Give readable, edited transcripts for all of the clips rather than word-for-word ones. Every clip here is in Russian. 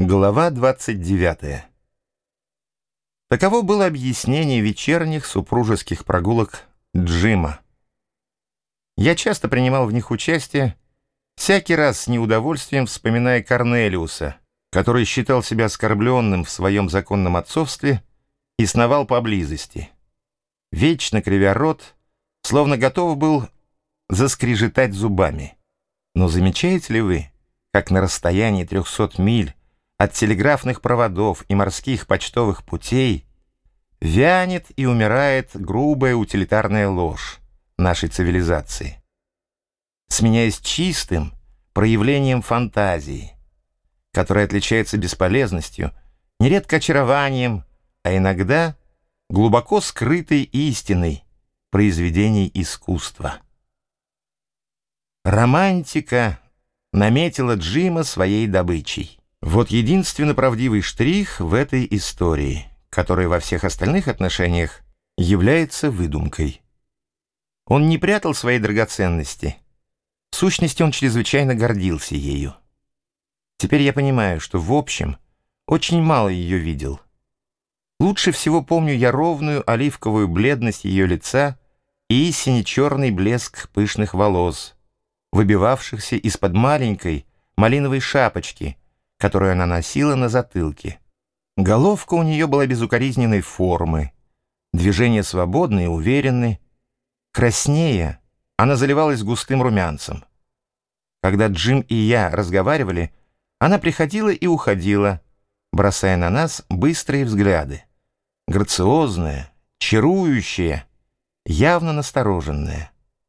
Глава 29. Таково было объяснение вечерних супружеских прогулок Джима. Я часто принимал в них участие, всякий раз с неудовольствием вспоминая Корнелиуса, который считал себя оскорбленным в своем законном отцовстве и сновал поблизости, вечно кривя рот, словно готов был заскрежетать зубами. Но замечаете ли вы, как на расстоянии 300 миль от телеграфных проводов и морских почтовых путей вянет и умирает грубая утилитарная ложь нашей цивилизации, сменяясь чистым проявлением фантазии, которая отличается бесполезностью, нередко очарованием, а иногда глубоко скрытой истиной произведений искусства. Романтика наметила Джима своей добычей. Вот единственно правдивый штрих в этой истории, который во всех остальных отношениях является выдумкой. Он не прятал своей драгоценности. В сущности, он чрезвычайно гордился ею. Теперь я понимаю, что в общем очень мало ее видел. Лучше всего помню я ровную оливковую бледность ее лица и сине-черный блеск пышных волос, выбивавшихся из-под маленькой малиновой шапочки, которую она носила на затылке. Головка у нее была безукоризненной формы, движения свободны и уверенны. Краснея, она заливалась густым румянцем. Когда Джим и я разговаривали, она приходила и уходила, бросая на нас быстрые взгляды. Грациозная, чарующая, явно настороженная.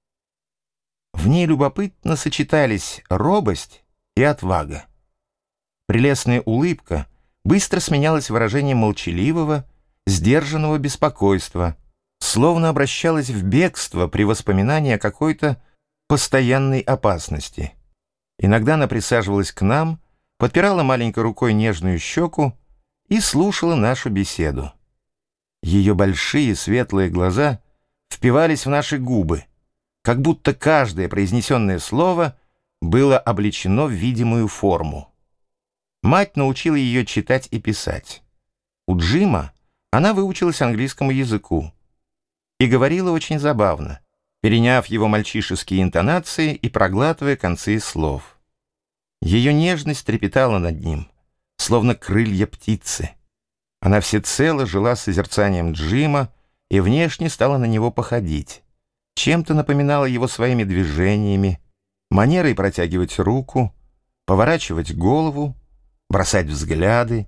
В ней любопытно сочетались робость и отвага. Прелестная улыбка быстро сменялась выражением молчаливого, сдержанного беспокойства, словно обращалась в бегство при воспоминании о какой-то постоянной опасности. Иногда она присаживалась к нам, подпирала маленькой рукой нежную щеку и слушала нашу беседу. Ее большие светлые глаза впивались в наши губы, как будто каждое произнесенное слово было облечено в видимую форму. Мать научила ее читать и писать. У Джима она выучилась английскому языку и говорила очень забавно, переняв его мальчишеские интонации и проглатывая концы слов. Ее нежность трепетала над ним, словно крылья птицы. Она всецело жила созерцанием Джима и внешне стала на него походить. Чем-то напоминала его своими движениями, манерой протягивать руку, поворачивать голову, бросать взгляды.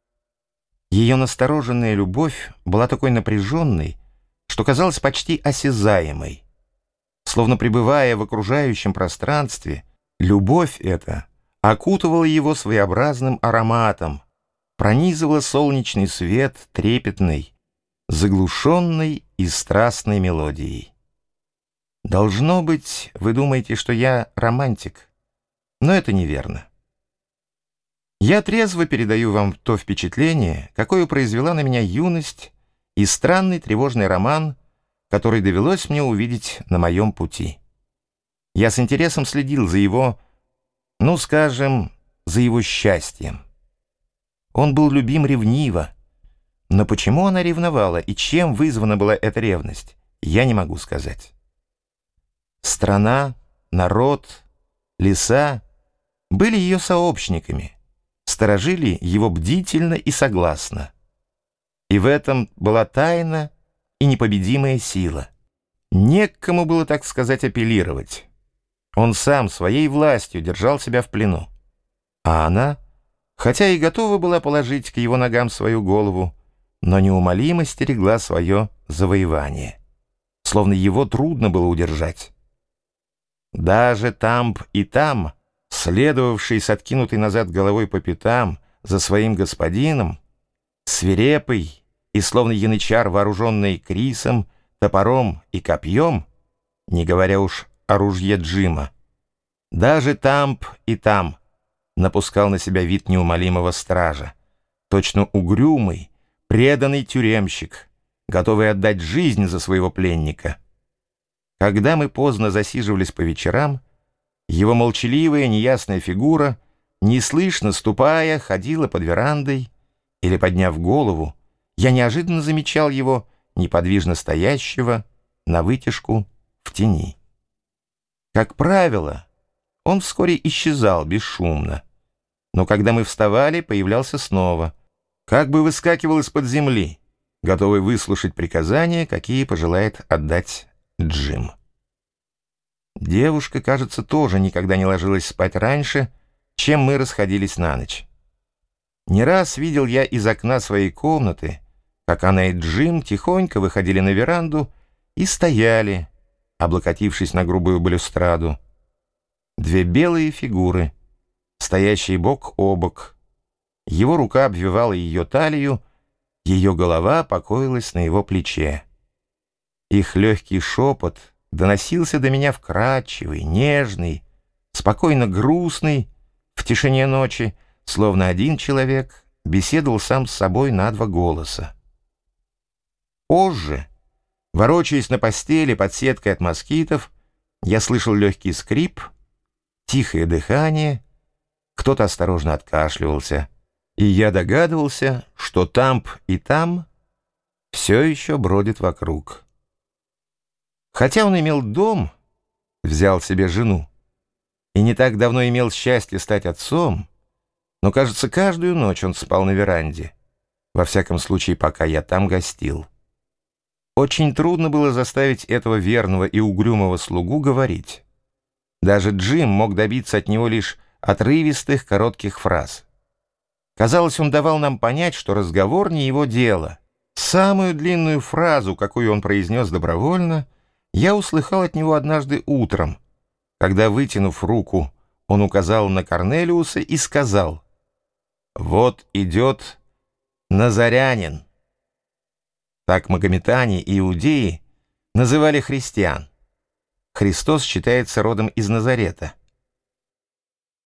Ее настороженная любовь была такой напряженной, что казалась почти осязаемой. Словно пребывая в окружающем пространстве, любовь эта окутывала его своеобразным ароматом, пронизывала солнечный свет трепетной, заглушенной и страстной мелодией. Должно быть, вы думаете, что я романтик, но это неверно. Я трезво передаю вам то впечатление, какое произвела на меня юность и странный тревожный роман, который довелось мне увидеть на моем пути. Я с интересом следил за его, скажем, за его счастьем. Он был любим ревниво, но почему она ревновала и чем вызвана была эта ревность, я не могу сказать. Страна, народ, леса были ее сообщниками, сторожили его бдительно и согласно. И в этом была тайна и непобедимая сила. Не к кому было, так сказать, апеллировать. Он сам своей властью держал себя в плену. А она, хотя и готова была положить к его ногам свою голову, но неумолимо стерегла свое завоевание, словно его трудно было удержать. Даже Тамп и Там, следовавший с откинутой назад головой по пятам за своим господином, свирепый и словно янычар, вооруженный крисом, топором и копьем, не говоря уж о ружье Джима, даже Тамп и Там напускал на себя вид неумолимого стража, точно угрюмый, преданный тюремщик, готовый отдать жизнь за своего пленника. Когда мы поздно засиживались по вечерам, его молчаливая неясная фигура Неслышно ступая, ходила под верандой или, подняв голову, я неожиданно замечал его, неподвижно стоящего, навытяжку в тени. Как правило, он вскоре исчезал бесшумно, но когда мы вставали, появлялся снова, как бы выскакивал из-под земли, готовый выслушать приказания, какие пожелает отдать Джим. Девушка, кажется, тоже никогда не ложилась спать раньше, чем мы расходились на ночь. Не раз видел я из окна своей комнаты, как она и Джим тихонько выходили на веранду и стояли, облокотившись на грубую балюстраду. Две белые фигуры, стоящие бок о бок. Его рука обвивала ее талию, ее голова покоилась на его плече. Их легкий шепот доносился до меня вкрадчивый, нежный, спокойно грустный, в тишине ночи, словно один человек беседовал сам с собой на два голоса. Позже, ворочаясь на постели под сеткой от москитов, я слышал легкий скрип, тихое дыхание, кто-то осторожно откашливался, и я догадывался, что Тамп и там все еще бродит вокруг. Хотя он имел дом, взял себе жену, и не так давно имел счастье стать отцом, но, кажется, каждую ночь он спал на веранде, во всяком случае, пока я там гостил. Очень трудно было заставить этого верного и угрюмого слугу говорить. Даже Джим мог добиться от него лишь отрывистых коротких фраз. Казалось, он давал нам понять, что разговор не его дело. Самую длинную фразу, какую он произнес добровольно, я услыхал от него однажды утром, когда, вытянув руку, он указал на Корнелиуса и сказал: «Вот идет Назарянин». Так магометане и иудеи называли христиан. Христос считается родом из Назарета.